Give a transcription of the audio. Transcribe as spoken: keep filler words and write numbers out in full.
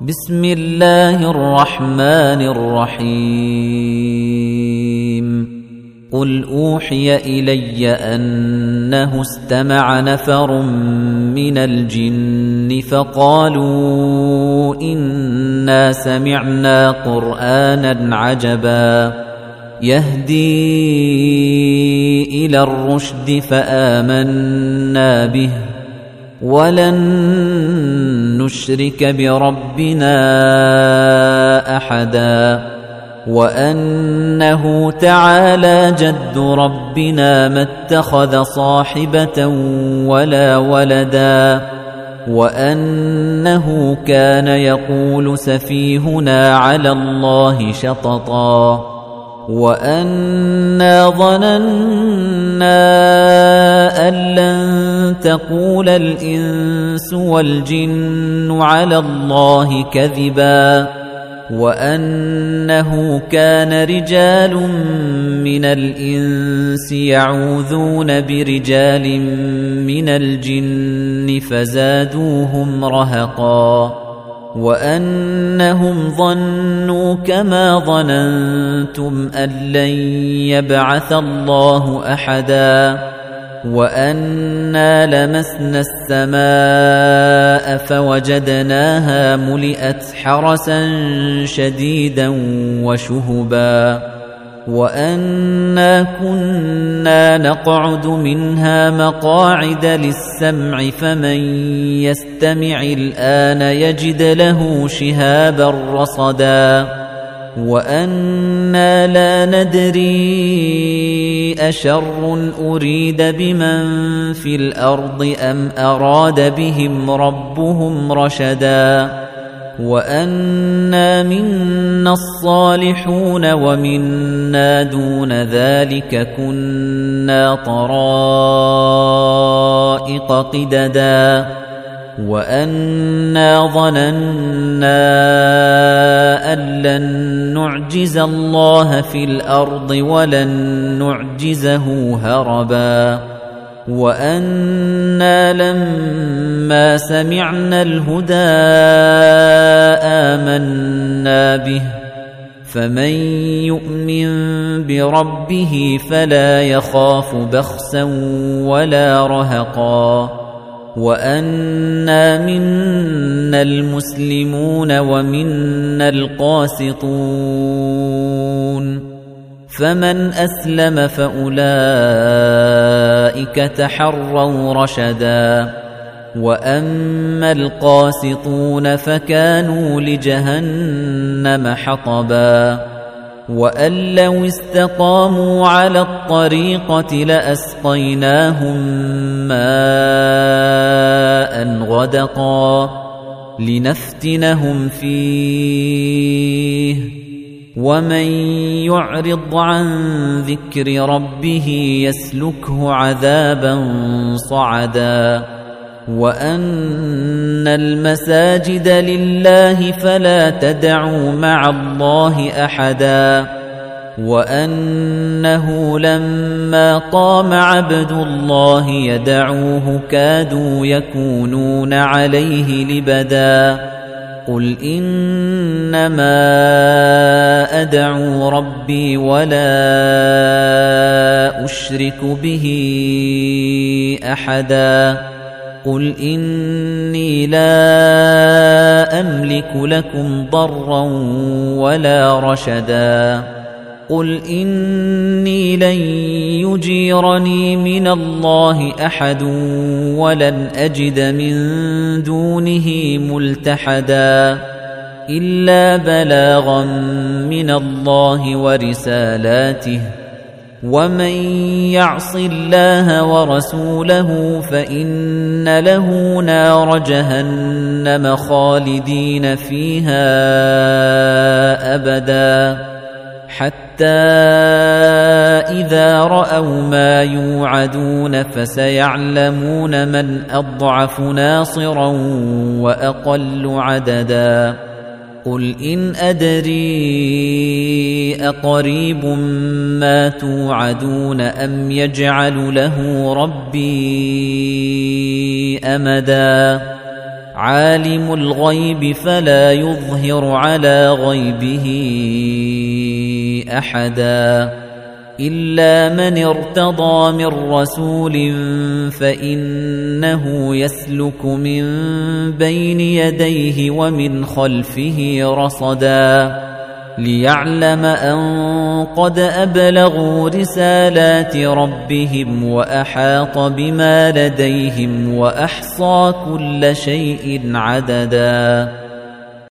بسم الله الرحمن الرحيم قل أوحي إلي أنه استمع نفر من الجن فقالوا إنا سمعنا قرآنا عجبا يهدي إلى الرشد فآمنا به ولن نشرك بربنا أحدا وأنه تعالى جد ربنا ما اتخذ صاحبة ولا ولدا وأنه كان يقول سفيهنا على الله شططا وأنا ظننا أن لن تقول الإنس والجن على الله كذبا وأنه كان رجال من الإنس يعوذون برجال من الجن فزادوهم رهقا وأنهم ظنوا كما ظننتم أن لن يبعث الله أحدا وأنا لمسنا السماء فوجدناها ملئت حرسا شديدا وشهبا وأنا كنا نقعد منها مقاعد للسمع فمن يستمع الآن يجد له شهابا رصدا وأنا لا ندري أشر أريد بمن في الأرض أم أراد بهم ربهم رشدا وأنا منا الصالحون ومنا دون ذلك كنا طرائق قددا وأنا ظننا أن لن نعجز الله في الأرض ولن نعجزه هربا وأنا لما سمعنا الهدى آمنا به فمن يؤمن بربه فلا يخاف بخسا ولا رهقا وأنا منا المسلمون ومنا القاسطون فمن أسلم فأولئك تحروا رشدا وأما القاسطون فكانوا لجهنم حطبا وأن لو استقاموا على الطريقة لأسقيناهم ماء غدقا لنفتنهم فيه ومن يعرض عن ذكر ربه يسلكه عذابا صعدا وأن المساجد لله فلا تدعوا مع الله أحدا وأنه لما قام عبد الله يدعوه كادوا يكونون عليه لبدا قل إنما أدعو ربي ولا أشرك به أحدا قل إني لا أملك لكم ضرا ولا رشدا قل إني لن يجيرني من الله أحد ولن أجد من دونه ملتحدا إلا بلاغا من الله ورسالاته ومن يعص الله ورسوله فإن له نار جهنم خالدين فيها أبدا حتى إذا رأوا ما يوعدون فسيعلمون من أضعف ناصرا وأقل عددا قل إن أدري أقريب ما توعدون أم يجعل له ربي أمدا عالم الغيب فلا يظهر على غيبه أحدا إلا من ارتضى من رسول فإنه يسلك من بين يديه ومن خلفه رصدا ليعلم أن قد أبلغوا رسالات ربهم وأحاط بما لديهم وأحصى كل شيء عددا.